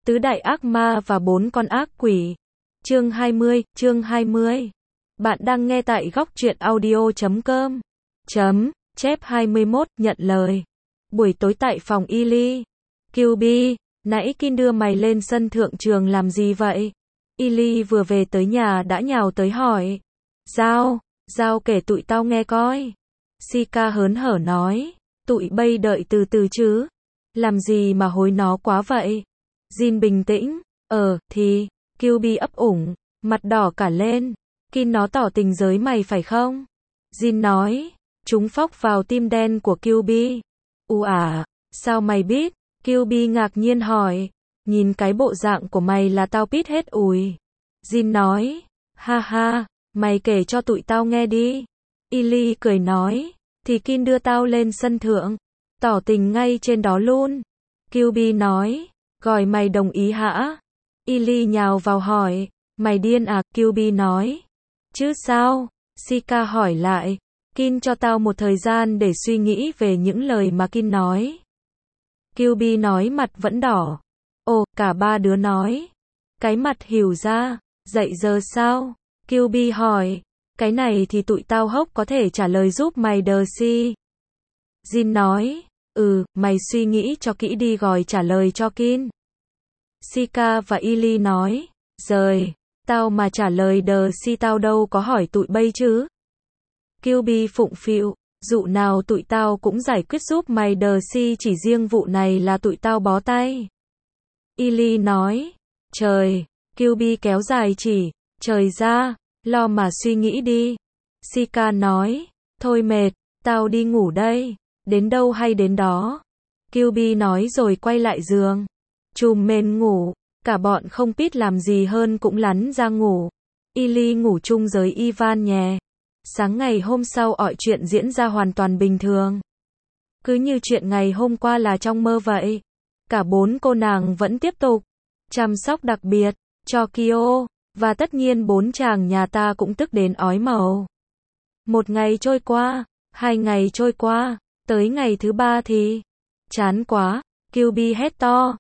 Tứ đại ác ma và 4 con ác quỷ. Chương 20. Bạn đang nghe tại góc truyện audio.com. Chép 21, nhận lời. Buổi tối tại phòng Illy. QB, nãy Kin đưa mày lên sân thượng trường làm gì vậy? Illy vừa về tới nhà đã nhào tới hỏi. Giao kể tụi tao nghe coi. Sika hớn hở nói. Tụi bay đợi từ từ chứ. Làm gì mà hối nó quá vậy? Jin bình tĩnh. Thì, QB ấp ủng, mặt đỏ cả lên. Kin nó tỏ tình giới mày phải không? Jin nói. Chúng phóc vào tim đen của QB. Sao mày biết? QB ngạc nhiên hỏi. Nhìn cái bộ dạng của mày là tao biết hết ùi. Jin nói. Ha, mày kể cho tụi tao nghe đi. Illy cười nói. Thì Kin đưa tao lên sân thượng. Tỏ tình ngay trên đó luôn. QB nói. Gọi mày đồng ý hả? Illy nhào vào hỏi. Mày điên à? QB nói. Chứ sao? Sika hỏi lại. Kin cho tao một thời gian để suy nghĩ về những lời mà Kin nói. QB nói mặt vẫn đỏ. Cả ba đứa nói. Cái mặt hiểu ra. Dậy giờ sao? QB hỏi. Cái này thì tụi tao hốc có thể trả lời giúp mày đờ si. Jin nói. Mày suy nghĩ cho kỹ đi rồi trả lời cho Kin. Sika và Illy nói. Rời, tao mà trả lời đờ si tao đâu có hỏi tụi bay chứ. QB phụng phịu. Dụ nào tụi tao cũng giải quyết giúp mày đờ si, chỉ riêng vụ này là tụi tao bó tay. Illy nói. Trời, QB kéo dài chỉ. Trời ra, lo mà suy nghĩ đi. Sika nói. Thôi mệt, tao đi ngủ đây. Đến đâu hay đến đó. QB nói rồi quay lại giường. Chùm mền ngủ. Cả bọn không biết làm gì hơn cũng lắn ra ngủ. Illy ngủ chung với Ivan nhé. Sáng ngày hôm sau mọi chuyện diễn ra hoàn toàn bình thường. Cứ như chuyện ngày hôm qua là trong mơ vậy. Cả 4 cô nàng vẫn tiếp tục chăm sóc đặc biệt cho Kyo. Và tất nhiên 4 chàng nhà ta cũng tức đến ói màu. 1 ngày trôi qua, 2 ngày trôi qua, tới ngày thứ 3 thì chán quá, QB hét to.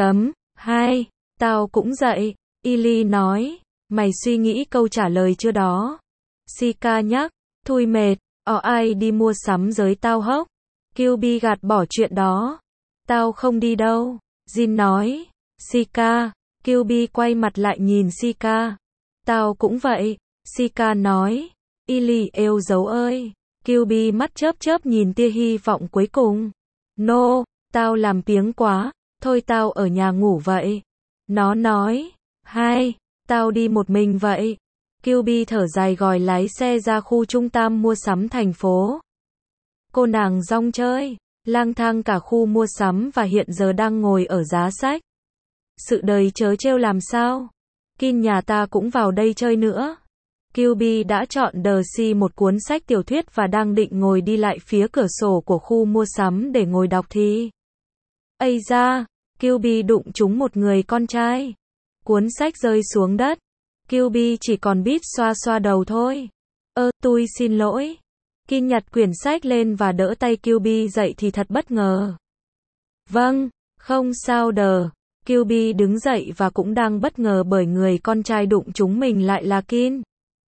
Tao cũng dậy. Illy nói. Mày suy nghĩ câu trả lời chưa đó? Sika nhắc. Thui mệt, ai đi mua sắm với tao hốc? QB gạt bỏ chuyện đó. Tao không đi đâu. Jin nói. Sika. QB quay mặt lại nhìn Sika. Tao cũng vậy. Sika nói. Illy êu dấu ơi. QB mắt chớp nhìn tia hy vọng cuối cùng. No, tao làm biếng quá. Thôi tao ở nhà ngủ vậy. Nó nói. Tao đi một mình vậy. QB thở dài rồi lái xe ra khu trung tâm mua sắm thành phố. Cô nàng rong chơi, lang thang cả khu mua sắm và hiện giờ đang ngồi ở giá sách. Sự đời trớ trêu làm sao? Kin nhà ta cũng vào đây chơi nữa. QB đã chọn đờ si một cuốn sách tiểu thuyết và đang định ngồi đi lại phía cửa sổ của khu mua sắm để ngồi đọc thì ây da, QB đụng trúng một người con trai. Cuốn sách rơi xuống đất. QB chỉ còn biết xoa đầu thôi. Tôi xin lỗi. Kin nhặt quyển sách lên và đỡ tay QB dậy thì thật bất ngờ. Vâng, không sao đờ. QB đứng dậy và cũng đang bất ngờ bởi người con trai đụng trúng mình lại là Kin.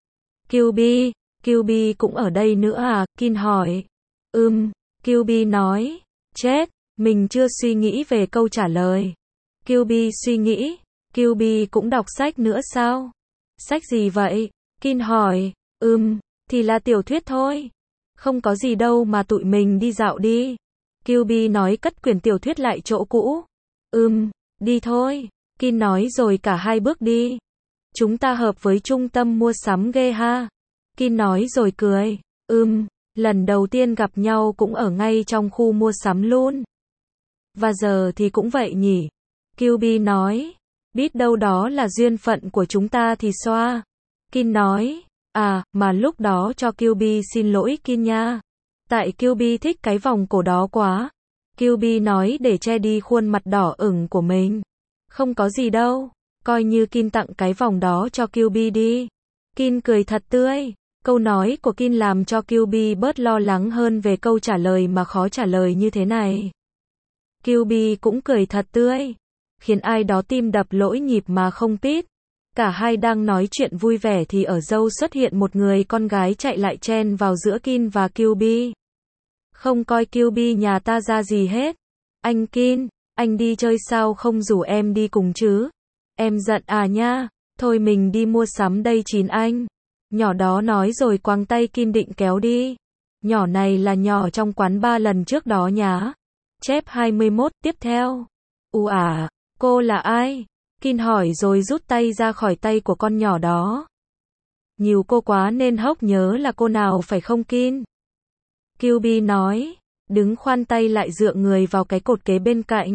QB cũng ở đây nữa à? Kin hỏi. QB nói. Chết, mình chưa suy nghĩ về câu trả lời. QB suy nghĩ. QB cũng đọc sách nữa sao? Sách gì vậy? Kin hỏi. Thì là tiểu thuyết thôi. Không có gì đâu mà tụi mình đi dạo đi. QB nói cất quyển tiểu thuyết lại chỗ cũ. Đi thôi. Kin nói rồi cả hai bước đi. Chúng ta hợp với trung tâm mua sắm ghê ha. Kin nói rồi cười. Lần đầu tiên gặp nhau cũng ở ngay trong khu mua sắm luôn. Và giờ thì cũng vậy nhỉ. QB nói. Biết đâu đó là duyên phận của chúng ta thì xoa. Kin nói. Mà lúc đó cho QB xin lỗi Kin nha. Tại QB thích cái vòng cổ đó quá. QB nói để che đi khuôn mặt đỏ ửng của mình. Không có gì đâu. Coi như Kin tặng cái vòng đó cho QB đi. Kin cười thật tươi. Câu nói của Kin làm cho QB bớt lo lắng hơn về câu trả lời mà khó trả lời như thế này. QB cũng cười thật tươi. khiến ai đó tim đập lỗi nhịp mà không pít. Cả hai đang nói chuyện vui vẻ thì ở dâu xuất hiện một người con gái chạy lại chen vào giữa Kin và QB. Không coi QB nhà ta ra gì hết. Anh Kin, anh đi chơi sao không rủ em đi cùng chứ? Em giận à nha, thôi mình đi mua sắm đây chín anh. Nhỏ đó nói rồi quàng tay Kin định kéo đi. Nhỏ này là nhỏ trong quán bar lần trước đó nhá. Chép 21 tiếp theo. Cô là ai? Kin hỏi rồi rút tay ra khỏi tay của con nhỏ đó. Nhiều cô quá nên hốc nhớ là cô nào phải không Kin? QB nói, đứng khoan tay lại dựa người vào cái cột kế bên cạnh.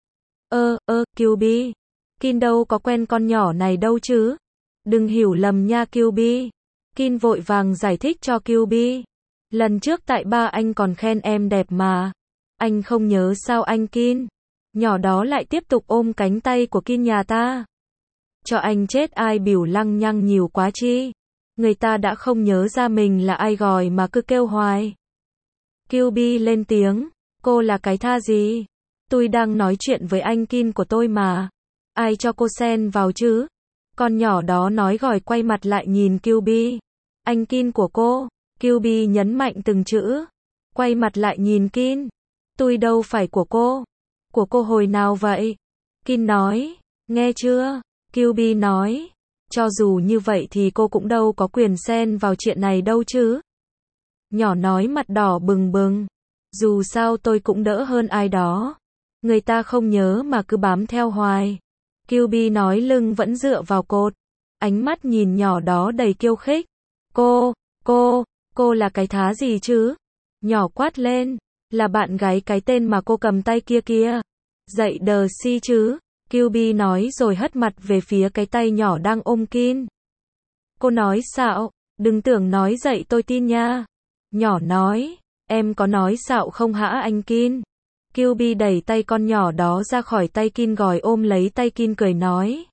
QB. Kin đâu có quen con nhỏ này đâu chứ. Đừng hiểu lầm nha QB. Kin vội vàng giải thích cho QB. Lần trước tại ba anh còn khen em đẹp mà. Anh không nhớ sao anh Kin? Nhỏ đó lại tiếp tục ôm cánh tay của Kin nhà ta. Cho anh chết ai biểu lăng nhăng nhiều quá chi. Người ta đã không nhớ ra mình là ai gọi mà cứ kêu hoài. QB lên tiếng. Cô là cái tha gì? Tôi đang nói chuyện với anh Kin của tôi mà. Ai cho cô xen vào chứ? Con nhỏ đó nói rồi quay mặt lại nhìn QB. Anh Kin của cô. QB nhấn mạnh từng chữ. Quay mặt lại nhìn Kin. Tôi đâu phải của cô. Của cô hồi nào vậy? Kin nói. Nghe chưa? QB nói. Cho dù như vậy thì cô cũng đâu có quyền xen vào chuyện này đâu chứ. Nhỏ nói mặt đỏ bừng bừng. Dù sao tôi cũng đỡ hơn ai đó. Người ta không nhớ mà cứ bám theo hoài. QB nói lưng vẫn dựa vào cột. Ánh mắt nhìn nhỏ đó đầy kiêu khích. Cô là cái thá gì chứ? Nhỏ quát lên. Là bạn gái cái tên mà cô cầm tay kia kia. Dậy đờ si chứ? QB nói rồi hất mặt về phía cái tay nhỏ đang ôm Kin. Cô nói xạo, đừng tưởng nói dậy tôi tin nha. Nhỏ nói, em có nói xạo không hả anh Kin? QB đẩy tay con nhỏ đó ra khỏi tay Kin rồi ôm lấy tay Kin cười nói.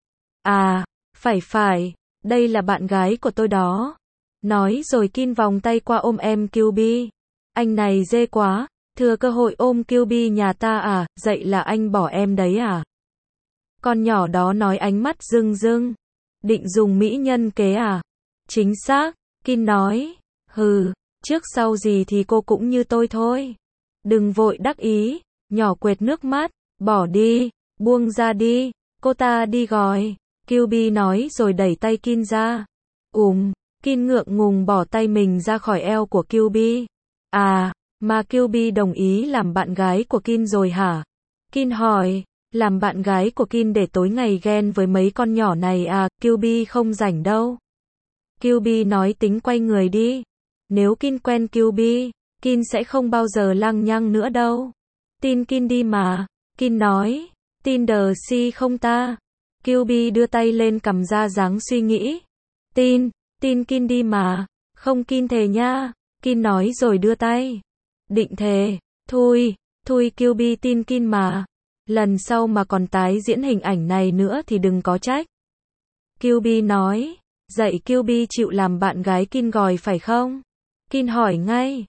Phải, đây là bạn gái của tôi đó. Nói rồi Kin vòng tay qua ôm em QB. Anh này dê quá, thừa cơ hội ôm QB nhà ta à, dậy là anh bỏ em đấy à? Con nhỏ đó nói ánh mắt rưng rưng. Định dùng mỹ nhân kế à? Chính xác, Kin nói. Hừ, trước sau gì thì cô cũng như tôi thôi. Đừng vội đắc ý, nhỏ quệt nước mắt, bỏ đi, buông ra đi, cô ta đi gọi. QB nói rồi đẩy tay Kin ra. Kin ngượng ngùng bỏ tay mình ra khỏi eo của QB. Mà QB đồng ý làm bạn gái của Kin rồi hả? Kin hỏi, làm bạn gái của Kin để tối ngày ghen với mấy con nhỏ này à, QB không rảnh đâu. QB nói tính quay người đi. Nếu Kin quen QB, Kin sẽ không bao giờ lăng nhăng nữa đâu. Tin Kin đi mà. Kin nói, tin đờ si không ta? QB đưa tay lên cầm ra dáng suy nghĩ. Tin Kin đi mà. Không Kin thề nha. Kin nói rồi đưa tay. Định thề. Thôi QB tin Kin mà. Lần sau mà còn tái diễn hình ảnh này nữa thì đừng có trách. QB nói. Dậy QB chịu làm bạn gái Kin gọi phải không? Kin hỏi ngay.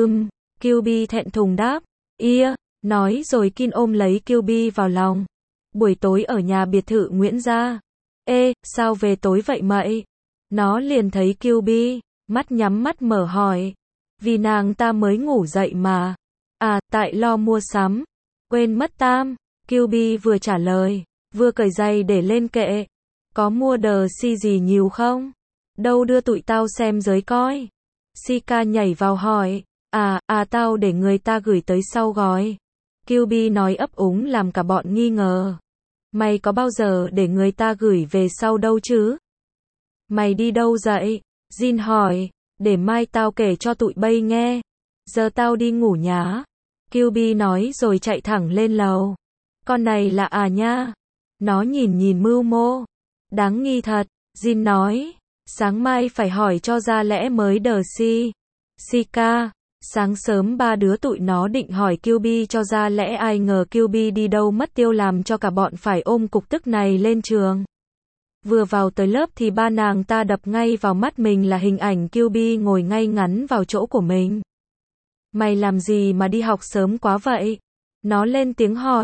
QB thẹn thùng đáp. Nói rồi Kin ôm lấy QB vào lòng. Buổi tối ở nhà biệt thự Nguyễn Gia. Sao về tối vậy mậy? Nó liền thấy QB, mắt nhắm mắt mở hỏi. Vì nàng ta mới ngủ dậy mà. Tại lo mua sắm. Quên mất tam. QB vừa trả lời, vừa cởi giày để lên kệ. Có mua đờ si gì nhiều không? Đâu đưa tụi tao xem giới coi. Sika nhảy vào hỏi. Tao để người ta gửi tới sau gói. QB nói ấp úng làm cả bọn nghi ngờ. Mày có bao giờ để người ta gửi về sau đâu chứ? Mày đi đâu dậy? Jin hỏi. Để mai tao kể cho tụi bay nghe. Giờ tao đi ngủ nhá. QB nói rồi chạy thẳng lên lầu. Con này là nha. Nó nhìn mưu mô. Đáng nghi thật. Jin nói. Sáng mai phải hỏi cho ra lẽ mới đờ si. Sika. Sáng sớm ba đứa tụi nó định hỏi QB cho ra lẽ ai ngờ QB đi đâu mất tiêu làm cho cả bọn phải ôm cục tức này lên trường. Vừa vào tới lớp thì ba nàng ta đập ngay vào mắt mình là hình ảnh QB ngồi ngay ngắn vào chỗ của mình. Mày làm gì mà đi học sớm quá vậy? Nó lên tiếng hỏi.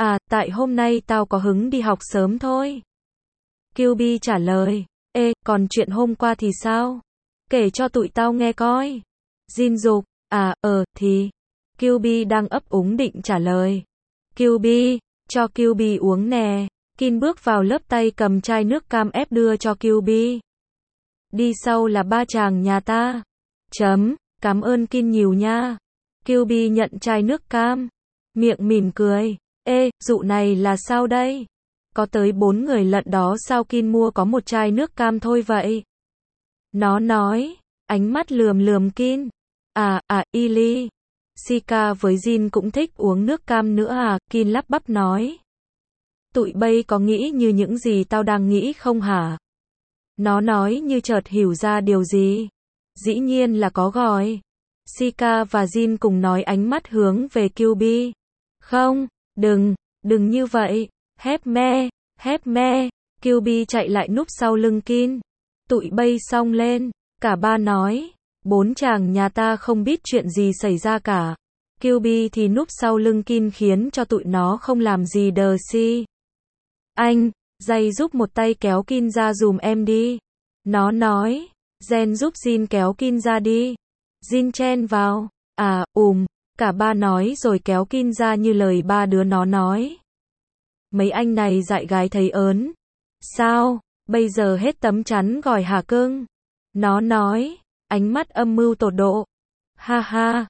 À, tại hôm nay tao có hứng đi học sớm thôi. QB trả lời. Ê, còn chuyện hôm qua thì sao? Kể cho tụi tao nghe coi. Jin dục. À, thì. QB đang ấp úng định trả lời. QB, cho QB uống nè. Kin bước vào lớp tay cầm chai nước cam ép đưa cho QB. Đi sau là ba chàng nhà ta. Cảm ơn Kin nhiều nha. QB nhận chai nước cam. Miệng mỉm cười. Ê, dụ này là sao đây? Có tới 4 người lận đó sao Kin mua có một chai nước cam thôi vậy? Nó nói. Ánh mắt lườm lườm Kin. Ili. Sika với Jin cũng thích uống nước cam nữa à? Kin lắp bắp nói. Tụi bay có nghĩ như những gì tao đang nghĩ không hả? Nó nói như chợt hiểu ra điều gì. Dĩ nhiên là có gọi. Sika và Jin cùng nói ánh mắt hướng về QB. Không, đừng như vậy. Hép me. QB chạy lại núp sau lưng Kin. Tụi bay xông lên. Cả ba nói. 4 chàng nhà ta không biết chuyện gì xảy ra cả. QB thì núp sau lưng Kin khiến cho tụi nó không làm gì đờ si. Anh, Jay giúp một tay kéo Kin ra dùm em đi. Nó nói. Jen giúp Jin kéo Kin ra đi. Jin chen vào. Cả ba nói rồi kéo Kin ra như lời ba đứa nó nói. Mấy anh này dại gái thấy ớn. Sao, bây giờ hết tấm chắn gọi hả cưng? Nó nói. Ánh mắt âm mưu tột độ. Ha,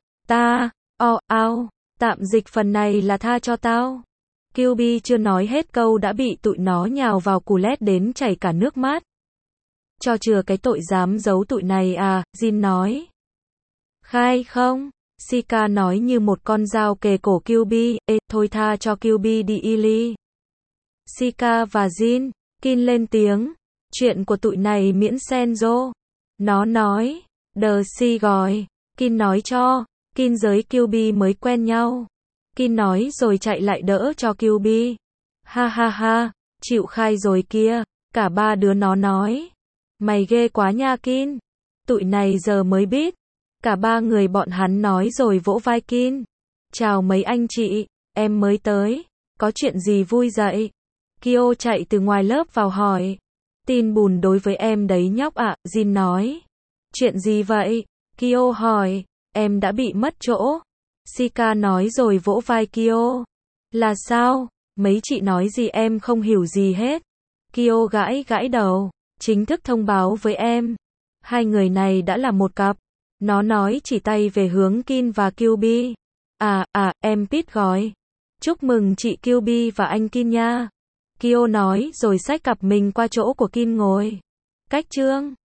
tạm dịch phần này là tha cho tao. QB chưa nói hết câu đã bị tụi nó nhào vào cù lét đến chảy cả nước mắt. Cho chừa cái tội dám giấu tụi này à, Jin nói. Khai không? Sika nói như một con dao kề cổ QB, thôi tha cho QB đi Ili. Sika và Jin, Kin lên tiếng. Chuyện của tụi này miễn Senzo. Nó nói. Đờ si gọi. Kin nói cho. Kin với QB mới quen nhau. Kin nói rồi chạy lại đỡ cho QB. Ha, chịu khai rồi kia. Cả ba đứa nó nói. Mày ghê quá nha Kin. Tụi này giờ mới biết. Cả ba người bọn hắn nói rồi vỗ vai Kin. Chào mấy anh chị, em mới tới. Có chuyện gì vui dậy? Kyo chạy từ ngoài lớp vào hỏi. Tin bùn đối với em đấy nhóc ạ, Jin nói. Chuyện gì vậy? Kyo hỏi. Em đã bị mất chỗ. Sika nói rồi vỗ vai Kyo. Là sao? Mấy chị nói gì em không hiểu gì hết. Kyo gãi đầu. Chính thức thông báo với em. Hai người này đã là một cặp. Nó nói chỉ tay về hướng Kin và QB. Em Pete gọi. Chúc mừng chị QB và anh Kin nha. Kyo nói rồi xách cặp mình qua chỗ của Kin ngồi. Cách chương.